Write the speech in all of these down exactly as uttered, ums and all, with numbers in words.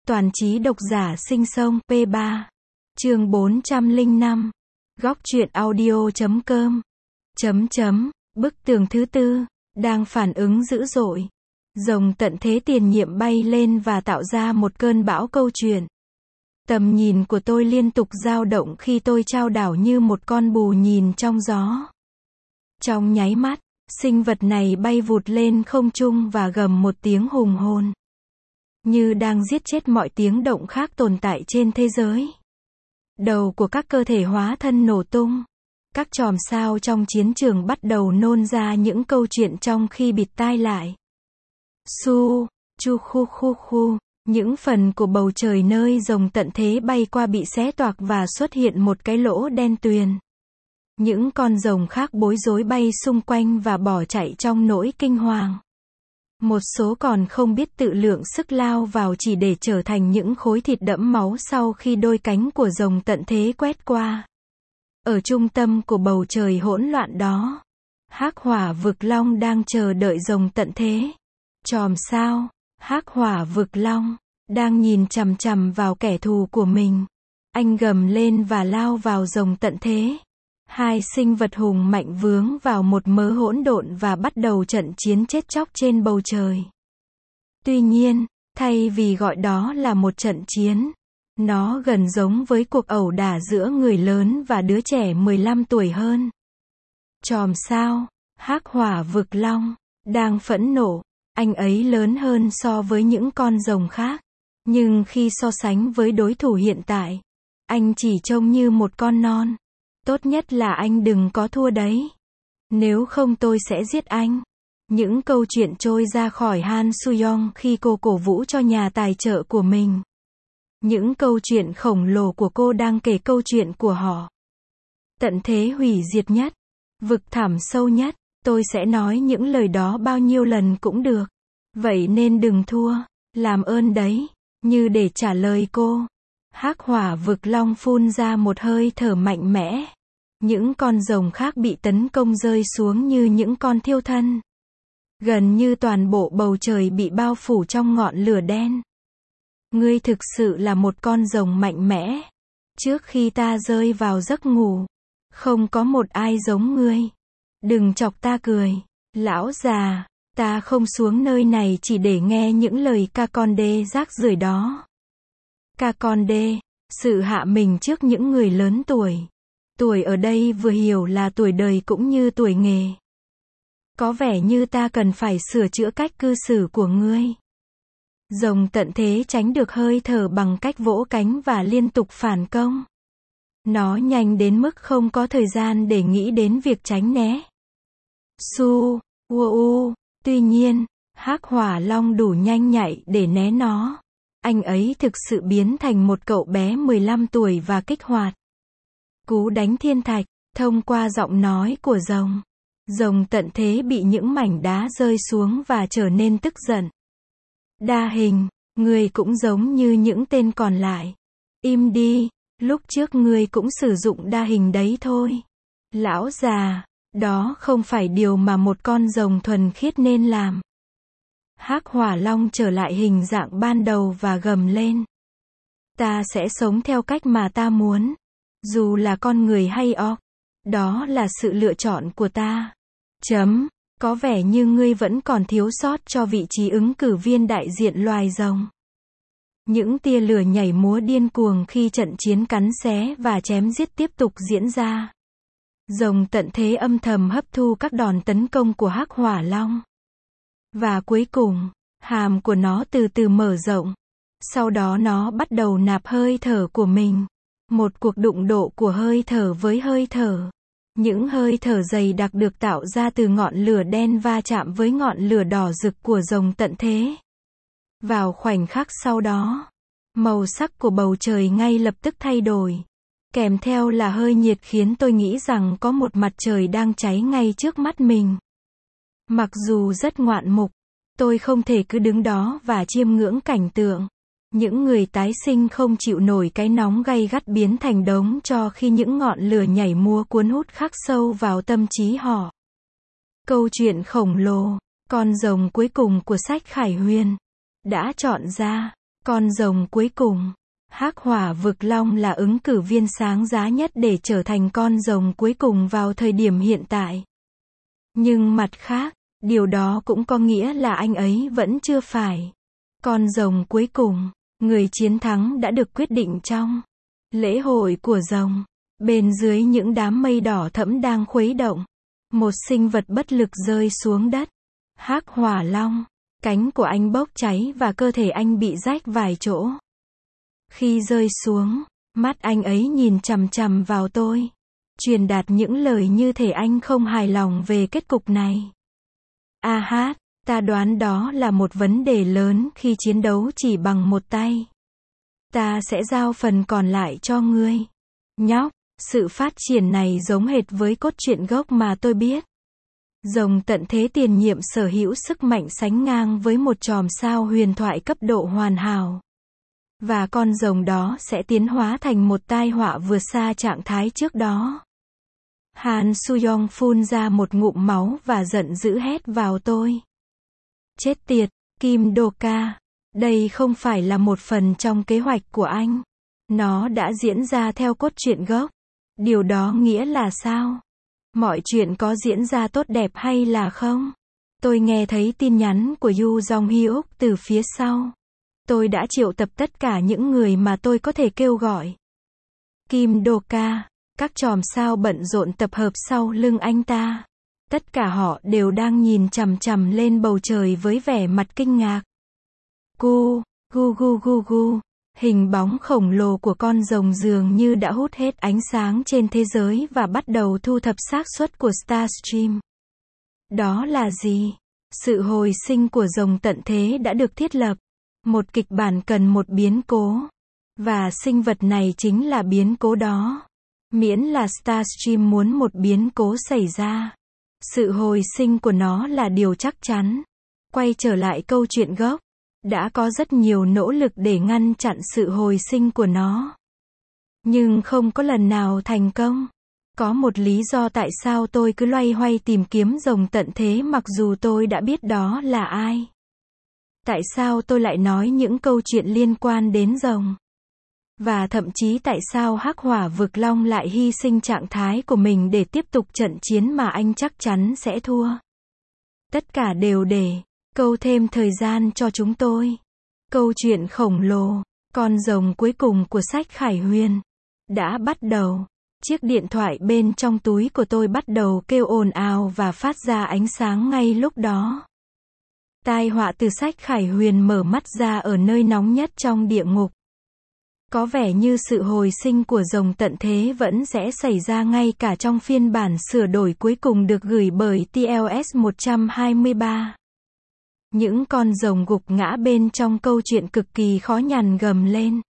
Toàn trí độc giả sinh sông, P ba. Chương bốn trăm lẻ năm. Góc truyện audio chấm com. Chấm chấm. Bức tường thứ tư, đang phản ứng dữ dội. Rồng tận thế tiền nhiệm bay lên và tạo ra một cơn bão câu chuyện. Tầm nhìn của tôi liên tục dao động khi tôi chao đảo như một con bù nhìn trong gió. Trong nháy mắt, sinh vật này bay vụt lên không trung và gầm một tiếng hùng hồn, như đang giết chết mọi tiếng động khác tồn tại trên thế giới. Đầu của các cơ thể hóa thân nổ tung. Các chòm sao trong chiến trường bắt đầu nôn ra những câu chuyện trong khi bịt tai lại. Su, chu khu khu khu, những phần của bầu trời nơi rồng tận thế bay qua bị xé toạc và xuất hiện một cái lỗ đen tuyền. Những con rồng khác bối rối bay xung quanh và bỏ chạy trong nỗi kinh hoàng. Một số còn không biết tự lượng sức lao vào chỉ để trở thành những khối thịt đẫm máu sau khi đôi cánh của rồng tận thế quét qua. Ở trung tâm của bầu trời hỗn loạn đó, Hắc Hỏa Vực Long đang chờ đợi rồng tận thế. Chòm sao, Hắc Hỏa Vực Long, đang nhìn chằm chằm vào kẻ thù của mình. Anh gầm lên và lao vào rồng tận thế. Hai sinh vật hùng mạnh vướng vào một mớ hỗn độn và bắt đầu trận chiến chết chóc trên bầu trời. Tuy nhiên, thay vì gọi đó là một trận chiến, nó gần giống với cuộc ẩu đả giữa người lớn và đứa trẻ mười lăm tuổi hơn. Chòm sao, Hắc Hỏa Vực Long, đang phẫn nộ. Anh ấy lớn hơn so với những con rồng khác. Nhưng khi so sánh với đối thủ hiện tại, anh chỉ trông như một con non. Tốt nhất là anh đừng có thua đấy. Nếu không tôi sẽ giết anh. Những câu chuyện trôi ra khỏi Han Suyong khi cô cổ vũ cho nhà tài trợ của mình. Những câu chuyện khổng lồ của cô đang kể câu chuyện của họ. Tận thế hủy diệt nhất, vực thẳm sâu nhất, tôi sẽ nói những lời đó bao nhiêu lần cũng được. Vậy nên đừng thua, làm ơn đấy. Như để trả lời cô, Hắc Hỏa Vực Long phun ra một hơi thở mạnh mẽ. Những con rồng khác bị tấn công rơi xuống như những con thiêu thân. Gần như toàn bộ bầu trời bị bao phủ trong ngọn lửa đen. Ngươi thực sự là một con rồng mạnh mẽ. Trước khi ta rơi vào giấc ngủ, không có một ai giống ngươi. Đừng chọc ta cười, lão già. Ta không xuống nơi này chỉ để nghe những lời ca con đê rác rưởi đó. Ca con đê, sự hạ mình trước những người lớn tuổi. Tuổi ở đây vừa hiểu là tuổi đời cũng như tuổi nghề. Có vẻ như ta cần phải sửa chữa cách cư xử của ngươi. Rồng tận thế tránh được hơi thở bằng cách vỗ cánh và liên tục phản công. Nó nhanh đến mức không có thời gian để nghĩ đến việc tránh né. Su, u u. Tuy nhiên, Hắc Hỏa Long đủ nhanh nhạy để né nó. Anh ấy thực sự biến thành một cậu bé mười lăm tuổi và kích hoạt cú đánh thiên thạch, thông qua giọng nói của rồng. Rồng tận thế bị những mảnh đá rơi xuống và trở nên tức giận. Đa hình, ngươi cũng giống như những tên còn lại. Im đi, lúc trước ngươi cũng sử dụng đa hình đấy thôi. Lão già, đó không phải điều mà một con rồng thuần khiết nên làm. Hắc Hỏa Long trở lại hình dạng ban đầu và gầm lên. Ta sẽ sống theo cách mà ta muốn. Dù là con người hay orc. Đó là sự lựa chọn của ta. Chấm. Có vẻ như ngươi vẫn còn thiếu sót cho vị trí ứng cử viên đại diện loài rồng. Những tia lửa nhảy múa điên cuồng khi trận chiến cắn xé và chém giết tiếp tục diễn ra. Rồng tận thế âm thầm hấp thu các đòn tấn công của Hắc Hỏa Long. Và cuối cùng, hàm của nó từ từ mở rộng. Sau đó nó bắt đầu nạp hơi thở của mình. Một cuộc đụng độ của hơi thở với hơi thở. Những hơi thở dày đặc được tạo ra từ ngọn lửa đen va chạm với ngọn lửa đỏ rực của rồng tận thế. Vào khoảnh khắc sau đó, màu sắc của bầu trời ngay lập tức thay đổi. Kèm theo là hơi nhiệt khiến tôi nghĩ rằng có một mặt trời đang cháy ngay trước mắt mình. Mặc dù rất ngoạn mục, tôi không thể cứ đứng đó và chiêm ngưỡng cảnh tượng. Những người tái sinh không chịu nổi cái nóng gay gắt biến thành đống tro khi những ngọn lửa nhảy múa cuốn hút khắc sâu vào tâm trí họ. Câu chuyện khổng lồ, con rồng cuối cùng của sách Khải Huyền, đã chọn ra. Con rồng cuối cùng. Hắc Hỏa Vực Long là ứng cử viên sáng giá nhất để trở thành con rồng cuối cùng vào thời điểm hiện tại. Nhưng mặt khác, điều đó cũng có nghĩa là anh ấy vẫn chưa phải con rồng cuối cùng. Người chiến thắng đã được quyết định trong lễ hội của rồng. Bên dưới những đám mây đỏ thẫm đang khuấy động, một sinh vật bất lực rơi xuống đất. Hắc Hỏa Long. Cánh của anh bốc cháy và cơ thể anh bị rách vài chỗ. Khi rơi xuống, mắt anh ấy nhìn chằm chằm vào tôi, truyền đạt những lời như thể anh không hài lòng về kết cục này. A hát, ta đoán đó là một vấn đề lớn khi chiến đấu chỉ bằng một tay. Ta sẽ giao phần còn lại cho ngươi. Nhóc, sự phát triển này giống hệt với cốt truyện gốc mà tôi biết. Rồng tận thế tiền nhiệm sở hữu sức mạnh sánh ngang với một chòm sao huyền thoại cấp độ hoàn hảo. Và con rồng đó sẽ tiến hóa thành một tai họa vượt xa trạng thái trước đó. Han Suyong phun ra một ngụm máu và giận dữ hét vào tôi. Chết tiệt, Kim Do-ka. Đây không phải là một phần trong kế hoạch của anh. Nó đã diễn ra theo cốt truyện gốc. Điều đó nghĩa là sao? Mọi chuyện có diễn ra tốt đẹp hay là không? Tôi nghe thấy tin nhắn của Yu Jong-hyuk từ phía sau. Tôi đã triệu tập tất cả những người mà tôi có thể kêu gọi. Kim Do-ka, các chòm sao bận rộn tập hợp sau lưng anh ta. Tất cả họ đều đang nhìn chằm chằm lên bầu trời với vẻ mặt kinh ngạc. Gu, gu gu gu gu. Hình bóng khổng lồ của con rồng dường như đã hút hết ánh sáng trên thế giới và bắt đầu thu thập xác suất của Starstream. Đó là gì? Sự hồi sinh của rồng tận thế đã được thiết lập. Một kịch bản cần một biến cố. Và sinh vật này chính là biến cố đó. Miễn là Starstream muốn một biến cố xảy ra, sự hồi sinh của nó là điều chắc chắn. Quay trở lại câu chuyện gốc. Đã có rất nhiều nỗ lực để ngăn chặn sự hồi sinh của nó. Nhưng không có lần nào thành công. Có một lý do tại sao tôi cứ loay hoay tìm kiếm rồng tận thế mặc dù tôi đã biết đó là ai. Tại sao tôi lại nói những câu chuyện liên quan đến rồng? Và thậm chí tại sao Hắc Hỏa Vực Long lại hy sinh trạng thái của mình để tiếp tục trận chiến mà anh chắc chắn sẽ thua? Tất cả đều để câu thêm thời gian cho chúng tôi. Câu chuyện khổng lồ, con rồng cuối cùng của sách Khải Huyền, đã bắt đầu. Chiếc điện thoại bên trong túi của tôi bắt đầu kêu ồn ào và phát ra ánh sáng ngay lúc đó. Tai họa từ sách Khải Huyền mở mắt ra ở nơi nóng nhất trong địa ngục. Có vẻ như sự hồi sinh của rồng tận thế vẫn sẽ xảy ra ngay cả trong phiên bản sửa đổi cuối cùng được gửi bởi T L S một hai ba. Những con rồng gục ngã bên trong câu chuyện cực kỳ khó nhằn gầm lên.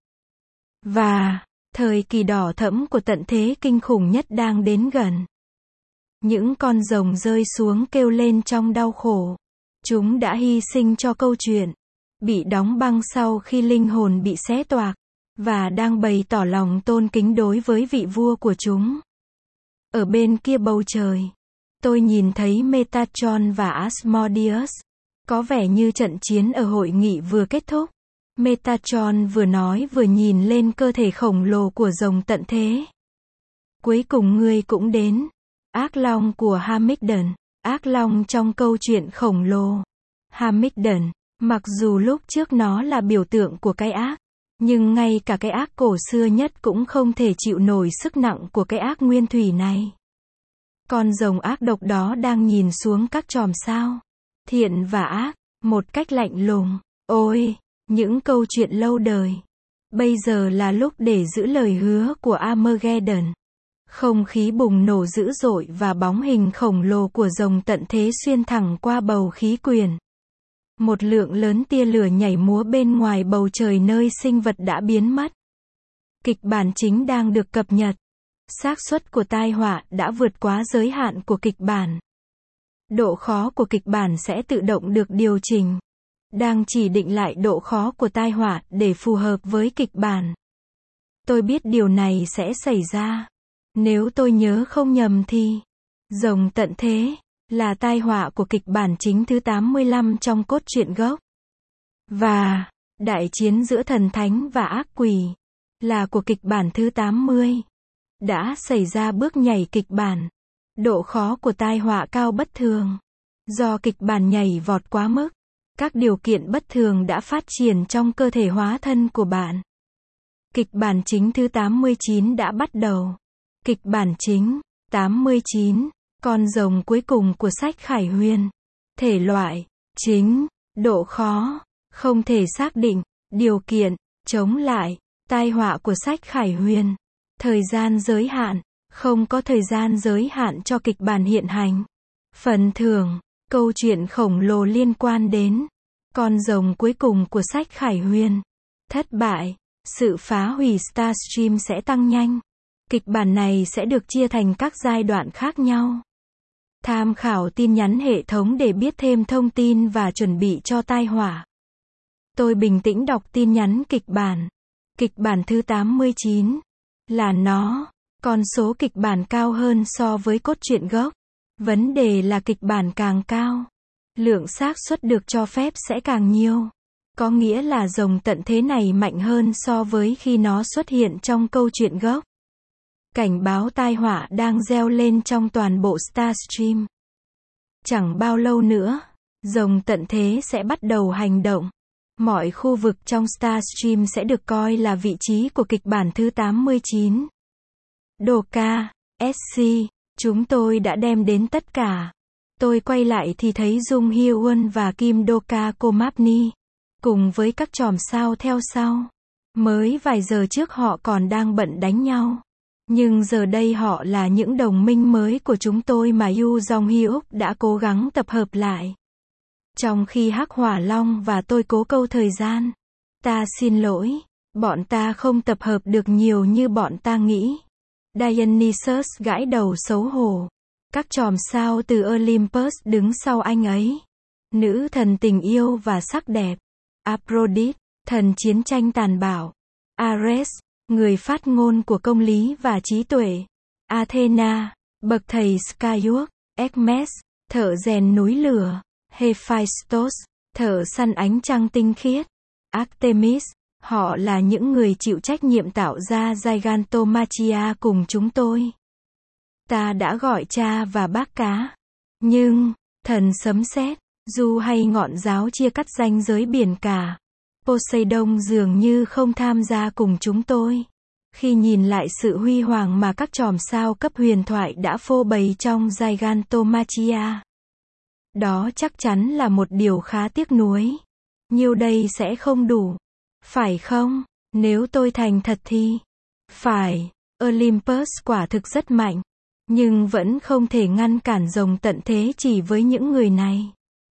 Và, thời kỳ đỏ thẫm của tận thế kinh khủng nhất đang đến gần. Những con rồng rơi xuống kêu lên trong đau khổ. Chúng đã hy sinh cho câu chuyện, bị đóng băng sau khi linh hồn bị xé toạc, và đang bày tỏ lòng tôn kính đối với vị vua của chúng. Ở bên kia bầu trời, tôi nhìn thấy Metatron và Asmodeus. Có vẻ như trận chiến ở hội nghị vừa kết thúc. Metatron vừa nói vừa nhìn lên cơ thể khổng lồ của rồng tận thế. Cuối cùng ngươi cũng đến. Ác long của Hamilton. Ác long trong câu chuyện khổng lồ. Hamilton, mặc dù lúc trước nó là biểu tượng của cái ác, nhưng ngay cả cái ác cổ xưa nhất cũng không thể chịu nổi sức nặng của cái ác nguyên thủy này. Con rồng ác độc đó đang nhìn xuống các chòm sao, thiện và ác, một cách lạnh lùng. Ôi, những câu chuyện lâu đời. Bây giờ là lúc để giữ lời hứa của Armageddon. Không khí bùng nổ dữ dội và bóng hình khổng lồ của rồng tận thế xuyên thẳng qua bầu khí quyển. Một lượng lớn tia lửa nhảy múa bên ngoài bầu trời nơi sinh vật đã biến mất. Kịch bản chính đang được cập nhật. Xác suất của tai họa đã vượt quá giới hạn của kịch bản. Độ khó của kịch bản sẽ tự động được điều chỉnh. Đang chỉ định lại độ khó của tai họa để phù hợp với kịch bản. Tôi biết điều này sẽ xảy ra. Nếu tôi nhớ không nhầm thì rồng tận thế là tai họa của kịch bản chính thứ tám mươi lăm trong cốt truyện gốc. Và Đại chiến giữa thần thánh và ác quỷ, là của kịch bản thứ tám mươi. Đã xảy ra bước nhảy kịch bản. Độ khó của tai họa cao bất thường. Do kịch bản nhảy vọt quá mức, các điều kiện bất thường đã phát triển trong cơ thể hóa thân của bạn. Kịch bản chính thứ tám mươi chín đã bắt đầu. Kịch bản chính, tám mươi chín, con rồng cuối cùng của sách Khải Huyền. Thể loại, chính, độ khó, không thể xác định, điều kiện, chống lại, tai họa của sách Khải Huyền. Thời gian giới hạn, không có thời gian giới hạn cho kịch bản hiện hành. Phần thưởng, câu chuyện khổng lồ liên quan đến con rồng cuối cùng của sách Khải Huyền. Thất bại, sự phá hủy Starstream sẽ tăng nhanh. Kịch bản này sẽ được chia thành các giai đoạn khác nhau. Tham khảo tin nhắn hệ thống để biết thêm thông tin và chuẩn bị cho tai họa. Tôi bình tĩnh đọc tin nhắn kịch bản. Kịch bản thứ tám mươi chín là nó. Con số kịch bản cao hơn so với cốt truyện gốc. Vấn đề là kịch bản càng cao, lượng xác suất được cho phép sẽ càng nhiều. Có nghĩa là rồng tận thế này mạnh hơn so với khi nó xuất hiện trong câu chuyện gốc. Cảnh báo tai họa đang reo lên trong toàn bộ Starstream. Chẳng bao lâu nữa, rồng tận thế sẽ bắt đầu hành động. Mọi khu vực trong Starstream sẽ được coi là vị trí của kịch bản thứ tám mươi chín. Doka, ét xê, chúng tôi đã đem đến tất cả. Tôi quay lại thì thấy Jung Hye-won và Kim Doka Komapni, cùng với các chòm sao theo sau. Mới vài giờ trước họ còn đang bận đánh nhau. Nhưng giờ đây họ là những đồng minh mới của chúng tôi mà Yoo Jong-hyuk đã cố gắng tập hợp lại. Trong khi Hắc Hỏa Long và tôi cố câu thời gian. Ta xin lỗi, bọn ta không tập hợp được nhiều như bọn ta nghĩ. Dionysus gãi đầu xấu hổ. Các chòm sao từ Olympus đứng sau anh ấy. Nữ thần tình yêu và sắc đẹp. Aphrodite, thần chiến tranh tàn bạo. Ares, người phát ngôn của công lý và trí tuệ. Athena, bậc thầy Skywark. Hermes, thợ rèn núi lửa. Hephaistos, thợ săn ánh trăng tinh khiết. Artemis, họ là những người chịu trách nhiệm tạo ra Gigantomachia cùng chúng tôi. Ta đã gọi cha và bác cá. Nhưng, thần sấm sét, dù hay ngọn giáo chia cắt ranh giới biển cả. Poseidon dường như không tham gia cùng chúng tôi. Khi nhìn lại sự huy hoàng mà các chòm sao cấp huyền thoại đã phô bày trong Gigantomachia. Đó chắc chắn là một điều khá tiếc nuối. Nhiêu đây sẽ không đủ. Phải không? Nếu tôi thành thật thì. Phải, Olympus quả thực rất mạnh. Nhưng vẫn không thể ngăn cản rồng tận thế chỉ với những người này.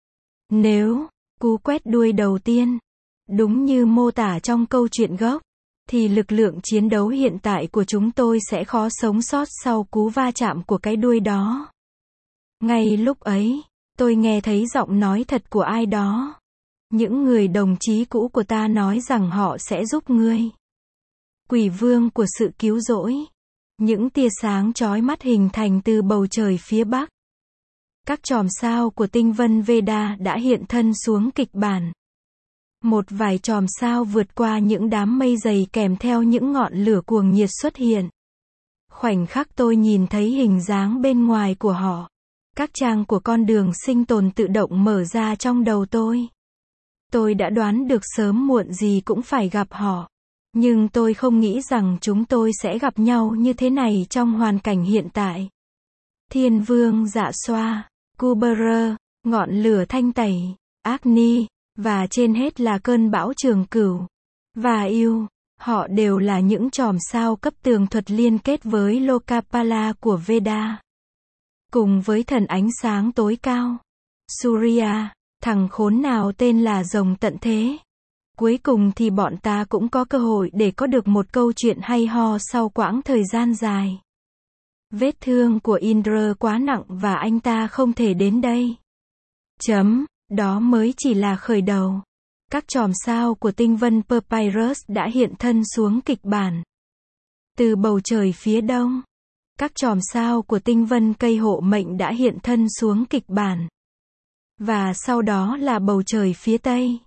Nếu, cú quét đuôi đầu tiên, đúng như mô tả trong câu chuyện gốc, thì lực lượng chiến đấu hiện tại của chúng tôi sẽ khó sống sót sau cú va chạm của cái đuôi đó. Ngay lúc ấy, tôi nghe thấy giọng nói thật của ai đó. Những người đồng chí cũ của ta nói rằng họ sẽ giúp ngươi. Quỷ vương của sự cứu rỗi. Những tia sáng chói mắt hình thành từ bầu trời phía bắc. Các chòm sao của tinh vân Veda đã hiện thân xuống kịch bản. Một vài chòm sao vượt qua những đám mây dày kèm theo những ngọn lửa cuồng nhiệt xuất hiện. Khoảnh khắc tôi nhìn thấy hình dáng bên ngoài của họ. Các trang của con đường sinh tồn tự động mở ra trong đầu tôi. Tôi đã đoán được sớm muộn gì cũng phải gặp họ. Nhưng tôi không nghĩ rằng chúng tôi sẽ gặp nhau như thế này trong hoàn cảnh hiện tại. Thiên vương dạ xoa, Kuberer, ngọn lửa thanh tẩy, Agni, và trên hết là cơn bão trường cửu. Và yêu, họ đều là những chòm sao cấp tường thuật liên kết với Lokapala của Veda. Cùng với thần ánh sáng tối cao. Surya, thằng khốn nào tên là rồng tận thế. Cuối cùng thì bọn ta cũng có cơ hội để có được một câu chuyện hay ho sau quãng thời gian dài. Vết thương của Indra quá nặng và anh ta không thể đến đây. Chấm, đó mới chỉ là khởi đầu. Các chòm sao của tinh vân Papyrus đã hiện thân xuống kịch bản. Từ bầu trời phía đông, các chòm sao của tinh vân cây hộ mệnh đã hiện thân xuống kịch bản. Và sau đó là bầu trời phía tây.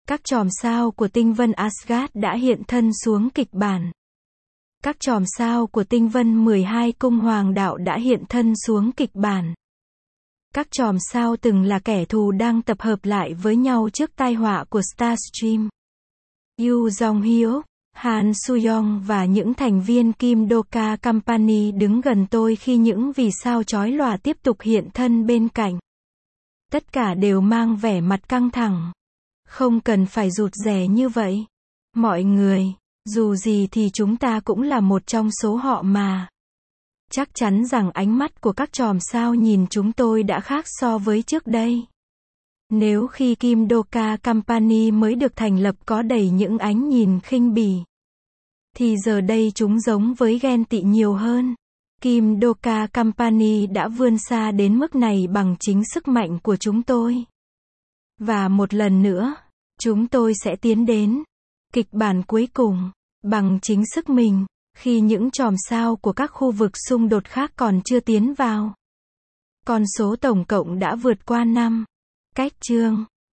Các chòm sao của tinh vân Asgard đã hiện thân xuống kịch bản. Các chòm sao của tinh vân mười hai cung hoàng đạo đã hiện thân xuống kịch bản. Các chòm sao từng là kẻ thù đang tập hợp lại với nhau trước tai họa của Starstream. Yoo Jong-hyuk, Han Soo-young và những thành viên Kim Do-ka Company đứng gần tôi khi những vì sao chói lòa tiếp tục hiện thân bên cạnh. Tất cả đều mang vẻ mặt căng thẳng. Không cần phải rụt rè như vậy. Mọi người, dù gì thì chúng ta cũng là một trong số họ mà. Chắc chắn rằng ánh mắt của các chòm sao nhìn chúng tôi đã khác so với trước đây. Nếu khi Kim Do-ka Company mới được thành lập có đầy những ánh nhìn khinh bỉ, thì giờ đây chúng giống với ghen tị nhiều hơn. Kim Do-ka Company đã vươn xa đến mức này bằng chính sức mạnh của chúng tôi. Và một lần nữa, chúng tôi sẽ tiến đến kịch bản cuối cùng bằng chính sức mình, khi những chòm sao của các khu vực xung đột khác còn chưa tiến vào. Con số tổng cộng đã vượt qua năm. Cách chương